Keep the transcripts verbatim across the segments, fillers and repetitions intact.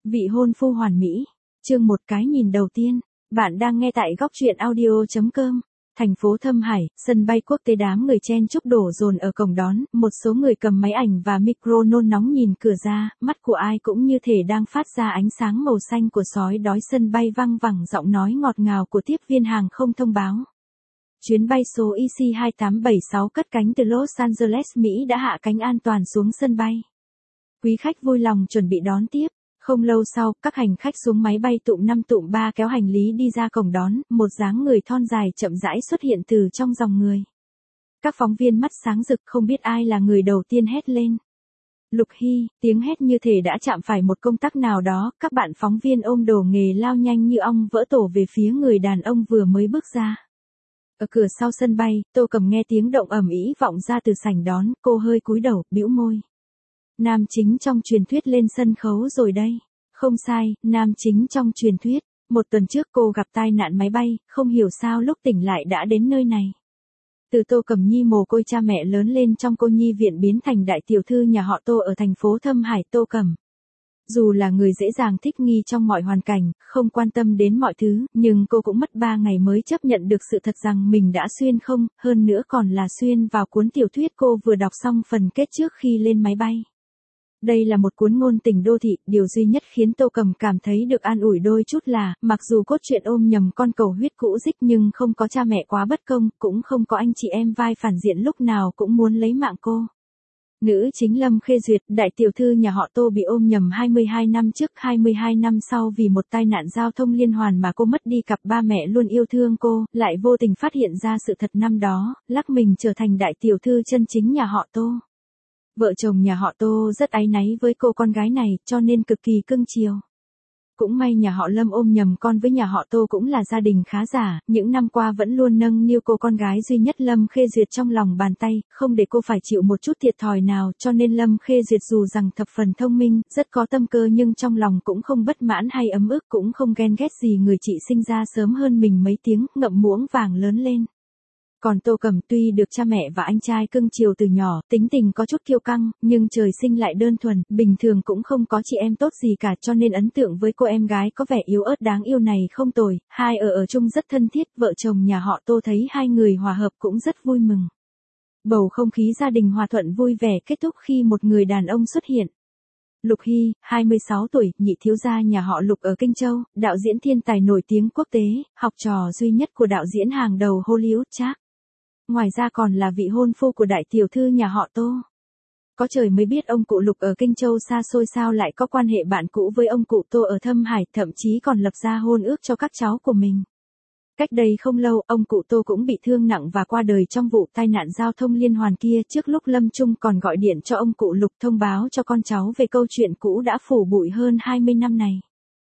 Vị hôn phu hoàn mỹ. Chương một cái nhìn đầu tiên. Bạn đang nghe tại góc truyện audio chấm com. Thành phố Thâm Hải, sân bay quốc tế, đám người chen chúc đổ dồn ở cổng đón, một số người cầm máy ảnh và micro nôn nóng nhìn cửa ra, mắt của ai cũng như thể đang phát ra ánh sáng màu xanh của sói đói. Sân bay văng vẳng giọng nói ngọt ngào của tiếp viên hàng không thông báo. Chuyến bay số E C hai tám bảy sáu cất cánh từ Los Angeles, Mỹ đã hạ cánh an toàn xuống sân bay. Quý khách vui lòng chuẩn bị đón tiếp. Không lâu sau, các hành khách xuống máy bay tụm năm tụm ba kéo hành lý đi ra cổng đón, một dáng người thon dài chậm rãi xuất hiện từ trong dòng người. Các phóng viên mắt sáng rực, không biết ai là người đầu tiên hét lên. Lục Hy, tiếng hét như thể đã chạm phải một công tắc nào đó, các bạn phóng viên ôm đồ nghề lao nhanh như ong vỡ tổ về phía người đàn ông vừa mới bước ra. Ở cửa sau sân bay, Tô Cầm nghe tiếng động ầm ĩ vọng ra từ sảnh đón, cô hơi cúi đầu, bĩu môi. Nam chính trong truyền thuyết lên sân khấu rồi đây. Không sai, nam chính trong truyền thuyết. Một tuần trước cô gặp tai nạn máy bay, không hiểu sao lúc tỉnh lại đã đến nơi này. Từ Tô Cầm Nhi mồ côi cha mẹ lớn lên trong cô nhi viện biến thành đại tiểu thư nhà họ Tô ở thành phố Thâm Hải. Tô Cầm dù là người dễ dàng thích nghi trong mọi hoàn cảnh, không quan tâm đến mọi thứ, nhưng cô cũng mất ba ngày mới chấp nhận được sự thật rằng mình đã xuyên không, hơn nữa còn là xuyên vào cuốn tiểu thuyết cô vừa đọc xong phần kết trước khi lên máy bay. Đây là một cuốn ngôn tình đô thị, điều duy nhất khiến Tô Cầm cảm thấy được an ủi đôi chút là, mặc dù cốt truyện ôm nhầm con cầu huyết cũ dích nhưng không có cha mẹ quá bất công, cũng không có anh chị em vai phản diện lúc nào cũng muốn lấy mạng cô. Nữ chính Lâm Khê Duyệt, đại tiểu thư nhà họ Tô bị ôm nhầm hai mươi hai năm trước, hai mươi hai năm sau vì một tai nạn giao thông liên hoàn mà cô mất đi cặp ba mẹ luôn yêu thương cô, lại vô tình phát hiện ra sự thật năm đó, lắc mình trở thành đại tiểu thư chân chính nhà họ Tô. Vợ chồng nhà họ Tô rất áy náy với cô con gái này, cho nên cực kỳ cưng chiều. Cũng may nhà họ Lâm ôm nhầm con với nhà họ Tô cũng là gia đình khá giả, những năm qua vẫn luôn nâng niu cô con gái duy nhất Lâm Khê Duyệt trong lòng bàn tay, không để cô phải chịu một chút thiệt thòi nào, cho nên Lâm Khê Duyệt dù rằng thập phần thông minh, rất có tâm cơ nhưng trong lòng cũng không bất mãn hay ấm ức, cũng không ghen ghét gì người chị sinh ra sớm hơn mình mấy tiếng, ngậm muỗng vàng lớn lên. Còn Tô Cầm tuy được cha mẹ và anh trai cưng chiều từ nhỏ, tính tình có chút kiêu căng, nhưng trời sinh lại đơn thuần, bình thường cũng không có chị em tốt gì cả, cho nên ấn tượng với cô em gái có vẻ yếu ớt đáng yêu này không tồi, hai ở ở chung rất thân thiết, vợ chồng nhà họ Tô thấy hai người hòa hợp cũng rất vui mừng. Bầu không khí gia đình hòa thuận vui vẻ kết thúc khi một người đàn ông xuất hiện. Lục Hy, hai mươi sáu tuổi, nhị thiếu gia nhà họ Lục ở Kinh Châu, đạo diễn thiên tài nổi tiếng quốc tế, học trò duy nhất của đạo diễn hàng đầu Hollywood Jack. Ngoài ra còn là vị hôn phu của đại tiểu thư nhà họ Tô. Có trời mới biết ông cụ Lục ở Kinh Châu xa xôi sao lại có quan hệ bạn cũ với ông cụ Tô ở Thâm Hải, thậm chí còn lập ra hôn ước cho các cháu của mình. Cách đây không lâu, ông cụ Tô cũng bị thương nặng và qua đời trong vụ tai nạn giao thông liên hoàn kia, trước lúc lâm chung còn gọi điện cho ông cụ Lục thông báo cho con cháu về câu chuyện cũ đã phủ bụi hơn hai mươi năm này.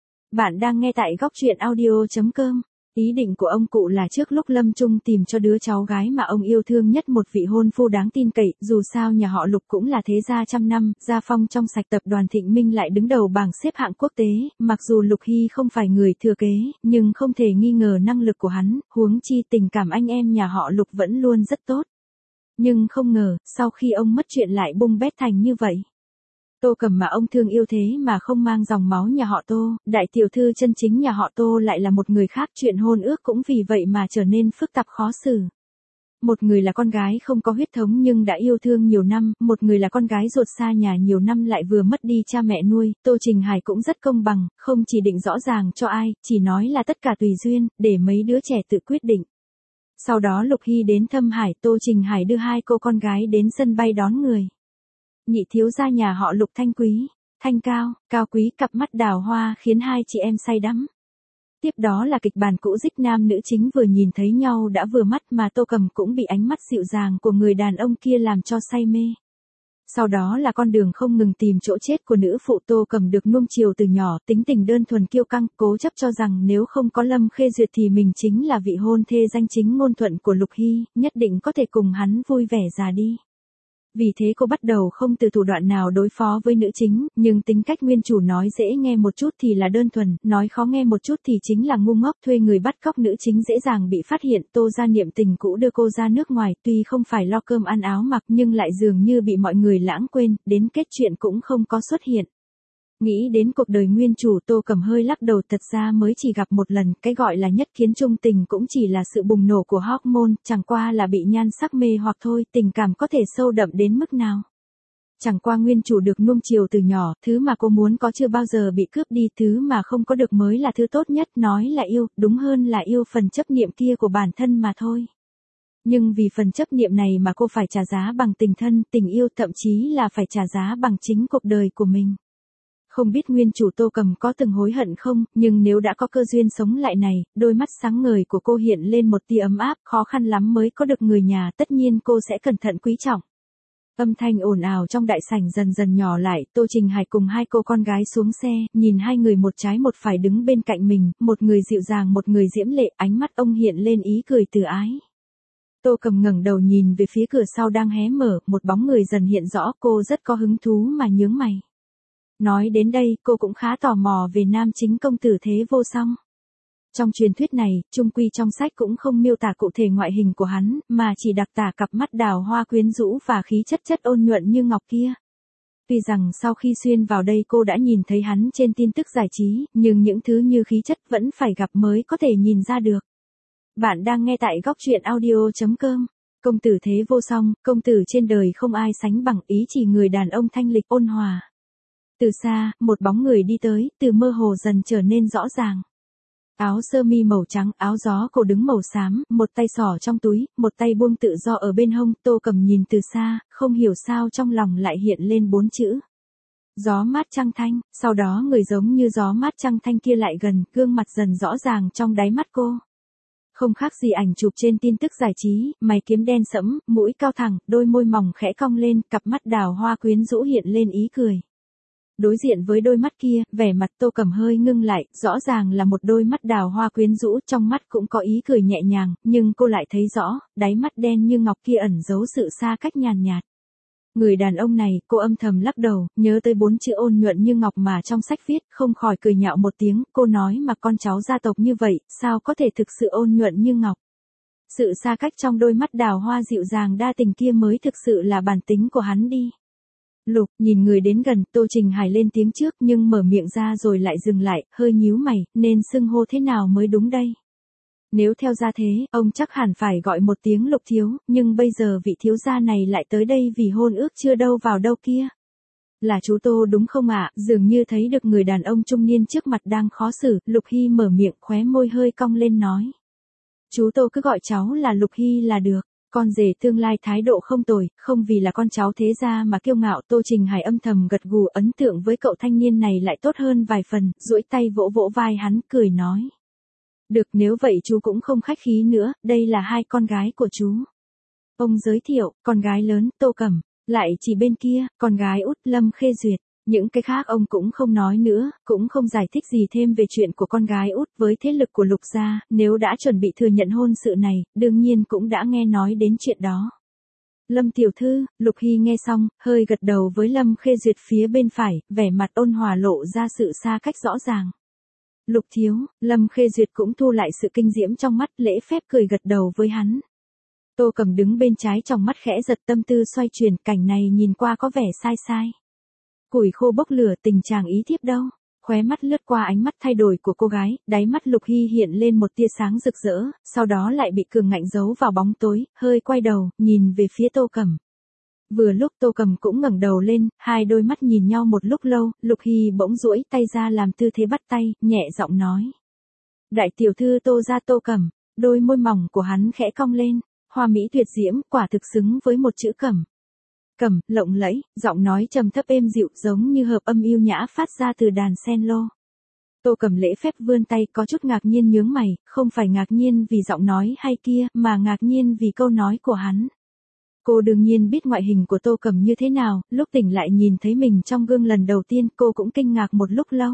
Bạn đang nghe tại góc truyện audio chấm com. Ý định của ông cụ là trước lúc lâm chung tìm cho đứa cháu gái mà ông yêu thương nhất một vị hôn phu đáng tin cậy, dù sao nhà họ Lục cũng là thế gia trăm năm, gia phong trong sạch, tập đoàn Thịnh Minh lại đứng đầu bảng xếp hạng quốc tế, mặc dù Lục Hy không phải người thừa kế, nhưng không thể nghi ngờ năng lực của hắn, huống chi tình cảm anh em nhà họ Lục vẫn luôn rất tốt. Nhưng không ngờ, sau khi ông mất chuyện lại bung bét thành như vậy. Tô Cầm mà ông thương yêu thế mà không mang dòng máu nhà họ Tô, đại tiểu thư chân chính nhà họ Tô lại là một người khác, chuyện hôn ước cũng vì vậy mà trở nên phức tạp khó xử. Một người là con gái không có huyết thống nhưng đã yêu thương nhiều năm, một người là con gái ruột xa nhà nhiều năm lại vừa mất đi cha mẹ nuôi. Tô Trình Hải cũng rất công bằng, không chỉ định rõ ràng cho ai, chỉ nói là tất cả tùy duyên, để mấy đứa trẻ tự quyết định. Sau đó Lục Hy đến Thâm Hải, Tô Trình Hải đưa hai cô con gái đến sân bay đón người. Nhị thiếu gia nhà họ Lục thanh quý, thanh cao, cao quý, cặp mắt đào hoa khiến hai chị em say đắm. Tiếp đó là kịch bản cũ dích, nam nữ chính vừa nhìn thấy nhau đã vừa mắt mà Tô Cầm cũng bị ánh mắt dịu dàng của người đàn ông kia làm cho say mê. Sau đó là con đường không ngừng tìm chỗ chết của nữ phụ. Tô Cầm được nuông chiều từ nhỏ, tính tình đơn thuần kiêu căng, cố chấp cho rằng nếu không có Lâm Khê Duyệt thì mình chính là vị hôn thê danh chính ngôn thuận của Lục Hy, nhất định có thể cùng hắn vui vẻ già đi. Vì thế cô bắt đầu không từ thủ đoạn nào đối phó với nữ chính, nhưng tính cách nguyên chủ nói dễ nghe một chút thì là đơn thuần, nói khó nghe một chút thì chính là ngu ngốc, thuê người bắt cóc nữ chính dễ dàng bị phát hiện. Tô gia niệm tình cũ đưa cô ra nước ngoài, tuy không phải lo cơm ăn áo mặc nhưng lại dường như bị mọi người lãng quên, đến kết chuyện cũng không có xuất hiện. Nghĩ đến cuộc đời nguyên chủ Tô Cẩm hơi lắc đầu, thật ra mới chỉ gặp một lần, cái gọi là nhất kiến trung tình cũng chỉ là sự bùng nổ của hormone, chẳng qua là bị nhan sắc mê hoặc thôi, tình cảm có thể sâu đậm đến mức nào. Chẳng qua nguyên chủ được nuông chiều từ nhỏ, thứ mà cô muốn có chưa bao giờ bị cướp đi, thứ mà không có được mới là thứ tốt nhất, nói là yêu, đúng hơn là yêu phần chấp niệm kia của bản thân mà thôi. Nhưng vì phần chấp niệm này mà cô phải trả giá bằng tình thân, tình yêu, thậm chí là phải trả giá bằng chính cuộc đời của mình. Không biết nguyên chủ Tô Cẩm có từng hối hận không, nhưng nếu đã có cơ duyên sống lại này, đôi mắt sáng ngời của cô hiện lên một tia ấm áp, khó khăn lắm mới có được người nhà, tất nhiên cô sẽ cẩn thận quý trọng. Âm thanh ồn ào trong đại sảnh dần dần nhỏ lại, Tô Trình Hải cùng hai cô con gái xuống xe, nhìn hai người một trái một phải đứng bên cạnh mình, một người dịu dàng một người diễm lệ, ánh mắt ông hiện lên ý cười từ ái. Tô Cẩm ngẩng đầu nhìn về phía cửa sau đang hé mở, một bóng người dần hiện rõ, cô rất có hứng thú mà nhướng mày. Nói đến đây, cô cũng khá tò mò về nam chính công tử Thế Vô Song. Trong truyền thuyết này, chung quy trong sách cũng không miêu tả cụ thể ngoại hình của hắn, mà chỉ đặc tả cặp mắt đào hoa quyến rũ và khí chất chất ôn nhuận như ngọc kia. Tuy rằng sau khi xuyên vào đây cô đã nhìn thấy hắn trên tin tức giải trí, nhưng những thứ như khí chất vẫn phải gặp mới có thể nhìn ra được. Bạn đang nghe tại góc truyện audio chấm com. Công tử Thế Vô Song, công tử trên đời không ai sánh bằng, ý chỉ người đàn ông thanh lịch ôn hòa. Từ xa, một bóng người đi tới, từ mơ hồ dần trở nên rõ ràng. Áo sơ mi màu trắng, áo gió cổ đứng màu xám, một tay xỏ trong túi, một tay buông tự do ở bên hông, Tô Cẩm nhìn từ xa, không hiểu sao trong lòng lại hiện lên bốn chữ. Gió mát trăng thanh, sau đó người giống như gió mát trăng thanh kia lại gần, gương mặt dần rõ ràng trong đáy mắt cô. Không khác gì ảnh chụp trên tin tức giải trí, mày kiếm đen sẫm, mũi cao thẳng, đôi môi mỏng khẽ cong lên, cặp mắt đào hoa quyến rũ hiện lên ý cười. Đối diện với đôi mắt kia, vẻ mặt Tô Cẩm hơi ngưng lại, rõ ràng là một đôi mắt đào hoa quyến rũ, trong mắt cũng có ý cười nhẹ nhàng, nhưng cô lại thấy rõ, đáy mắt đen như ngọc kia ẩn giấu sự xa cách nhàn nhạt. Người đàn ông này, cô âm thầm lắc đầu, nhớ tới bốn chữ ôn nhuận như ngọc mà trong sách viết, không khỏi cười nhạo một tiếng, cô nói mà con cháu gia tộc như vậy, sao có thể thực sự ôn nhuận như ngọc. Sự xa cách trong đôi mắt đào hoa dịu dàng đa tình kia mới thực sự là bản tính của hắn đi. Lục, nhìn người đến gần, Tô Trình Hải lên tiếng trước nhưng mở miệng ra rồi lại dừng lại, hơi nhíu mày, nên xưng hô thế nào mới đúng đây. Nếu theo gia thế, ông chắc hẳn phải gọi một tiếng Lục thiếu, nhưng bây giờ vị thiếu gia này lại tới đây vì hôn ước chưa đâu vào đâu kia. Là chú Tô đúng không ạ? Dường như thấy được người đàn ông trung niên trước mặt đang khó xử, Lục Hy mở miệng, khóe môi hơi cong lên nói. Chú Tô cứ gọi cháu là Lục Hy là được. Con rể tương lai thái độ không tồi, không vì là con cháu thế gia mà kiêu ngạo. Tô Trình Hải âm thầm gật gù, ấn tượng với cậu thanh niên này lại tốt hơn vài phần, duỗi tay vỗ vỗ vai hắn, cười nói. Được, nếu vậy chú cũng không khách khí nữa, đây là hai con gái của chú. Ông giới thiệu, con gái lớn, Tô Cẩm, lại chỉ bên kia, con gái út, Lâm Khê Duyệt. Những cái khác ông cũng không nói nữa, cũng không giải thích gì thêm về chuyện của con gái út. Với thế lực của Lục gia, nếu đã chuẩn bị thừa nhận hôn sự này, đương nhiên cũng đã nghe nói đến chuyện đó. Lâm tiểu thư, Lục Hy nghe xong, hơi gật đầu với Lâm Khê Duyệt phía bên phải, vẻ mặt ôn hòa lộ ra sự xa cách rõ ràng. Lục thiếu, Lâm Khê Duyệt cũng thu lại sự kinh diễm trong mắt, lễ phép cười gật đầu với hắn. Tô Cẩm đứng bên trái, trong mắt khẽ giật, tâm tư xoay chuyển, cảnh này nhìn qua có vẻ sai sai. Củi khô bốc lửa, tình chàng ý thiếp đâu. Khóe mắt lướt qua ánh mắt thay đổi của cô gái, đáy mắt Lục Hy hiện lên một tia sáng rực rỡ, sau đó lại bị cường ngạnh giấu vào bóng tối, hơi quay đầu, nhìn về phía Tô Cẩm. Vừa lúc Tô Cẩm cũng ngẩng đầu lên, hai đôi mắt nhìn nhau một lúc lâu, Lục Hy bỗng duỗi tay ra làm tư thế bắt tay, nhẹ giọng nói. Đại tiểu thư Tô gia Tô Cẩm, đôi môi mỏng của hắn khẽ cong lên, hoa mỹ tuyệt diễm, quả thực xứng với một chữ Cẩm. Cẩm, lộng lẫy, giọng nói trầm thấp êm dịu giống như hợp âm yêu nhã phát ra từ đàn sen lô. Tô Cẩm lễ phép vươn tay, có chút ngạc nhiên nhướng mày, không phải ngạc nhiên vì giọng nói hay kia, mà ngạc nhiên vì câu nói của hắn. Cô đương nhiên biết ngoại hình của Tô Cẩm như thế nào, lúc tỉnh lại nhìn thấy mình trong gương lần đầu tiên cô cũng kinh ngạc một lúc lâu.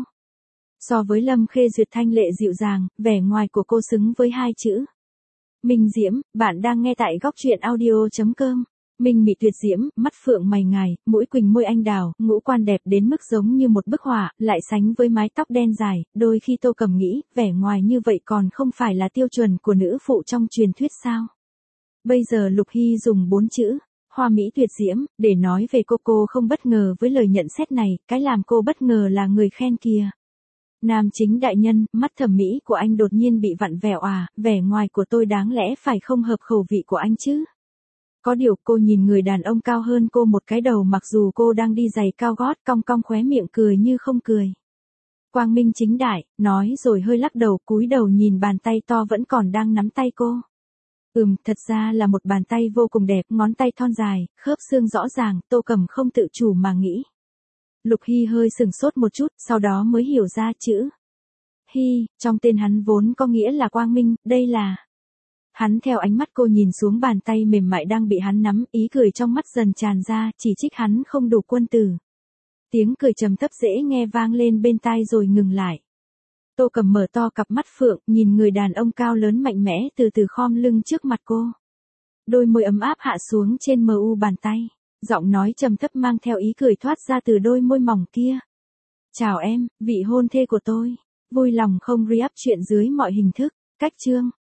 So với Lâm Khê Duyệt thanh lệ dịu dàng, vẻ ngoài của cô xứng với hai chữ. Minh diễm, bạn đang nghe tại góc truyện audio chấm com. Minh mị tuyệt diễm, mắt phượng mày ngài, mũi quỳnh môi anh đào, ngũ quan đẹp đến mức giống như một bức họa, lại sánh với mái tóc đen dài, đôi khi Tô Cẩm nghĩ, vẻ ngoài như vậy còn không phải là tiêu chuẩn của nữ phụ trong truyền thuyết sao. Bây giờ Lục Hy dùng bốn chữ, hoa mỹ tuyệt diễm, để nói về cô cô không bất ngờ với lời nhận xét này, cái làm cô bất ngờ là người khen kìa. Nam chính đại nhân, mắt thẩm mỹ của anh đột nhiên bị vặn vẹo à, vẻ ngoài của tôi đáng lẽ phải không hợp khẩu vị của anh chứ. Có điều cô nhìn người đàn ông cao hơn cô một cái đầu mặc dù cô đang đi giày cao gót cong cong khóe miệng cười như không cười. Quang minh chính đại, nói rồi hơi lắc đầu cúi đầu nhìn bàn tay to vẫn còn đang nắm tay cô. Ừm, thật ra là một bàn tay vô cùng đẹp, ngón tay thon dài, khớp xương rõ ràng, Tô Cầm không tự chủ mà nghĩ. Lục Hy hơi sừng sốt một chút, sau đó mới hiểu ra chữ Hy, trong tên hắn vốn có nghĩa là quang minh, đây là... Hắn theo ánh mắt cô nhìn xuống bàn tay mềm mại đang bị hắn nắm, ý cười trong mắt dần tràn ra, chỉ trích hắn không đủ quân tử. Tiếng cười trầm thấp dễ nghe vang lên bên tai rồi ngừng lại. Tô Cầm mở to cặp mắt phượng, nhìn người đàn ông cao lớn mạnh mẽ từ từ khom lưng trước mặt cô. Đôi môi ấm áp hạ xuống trên mờ u bàn tay, giọng nói trầm thấp mang theo ý cười thoát ra từ đôi môi mỏng kia. Chào em, vị hôn thê của tôi, vui lòng không re-up chuyện dưới mọi hình thức, cách chương.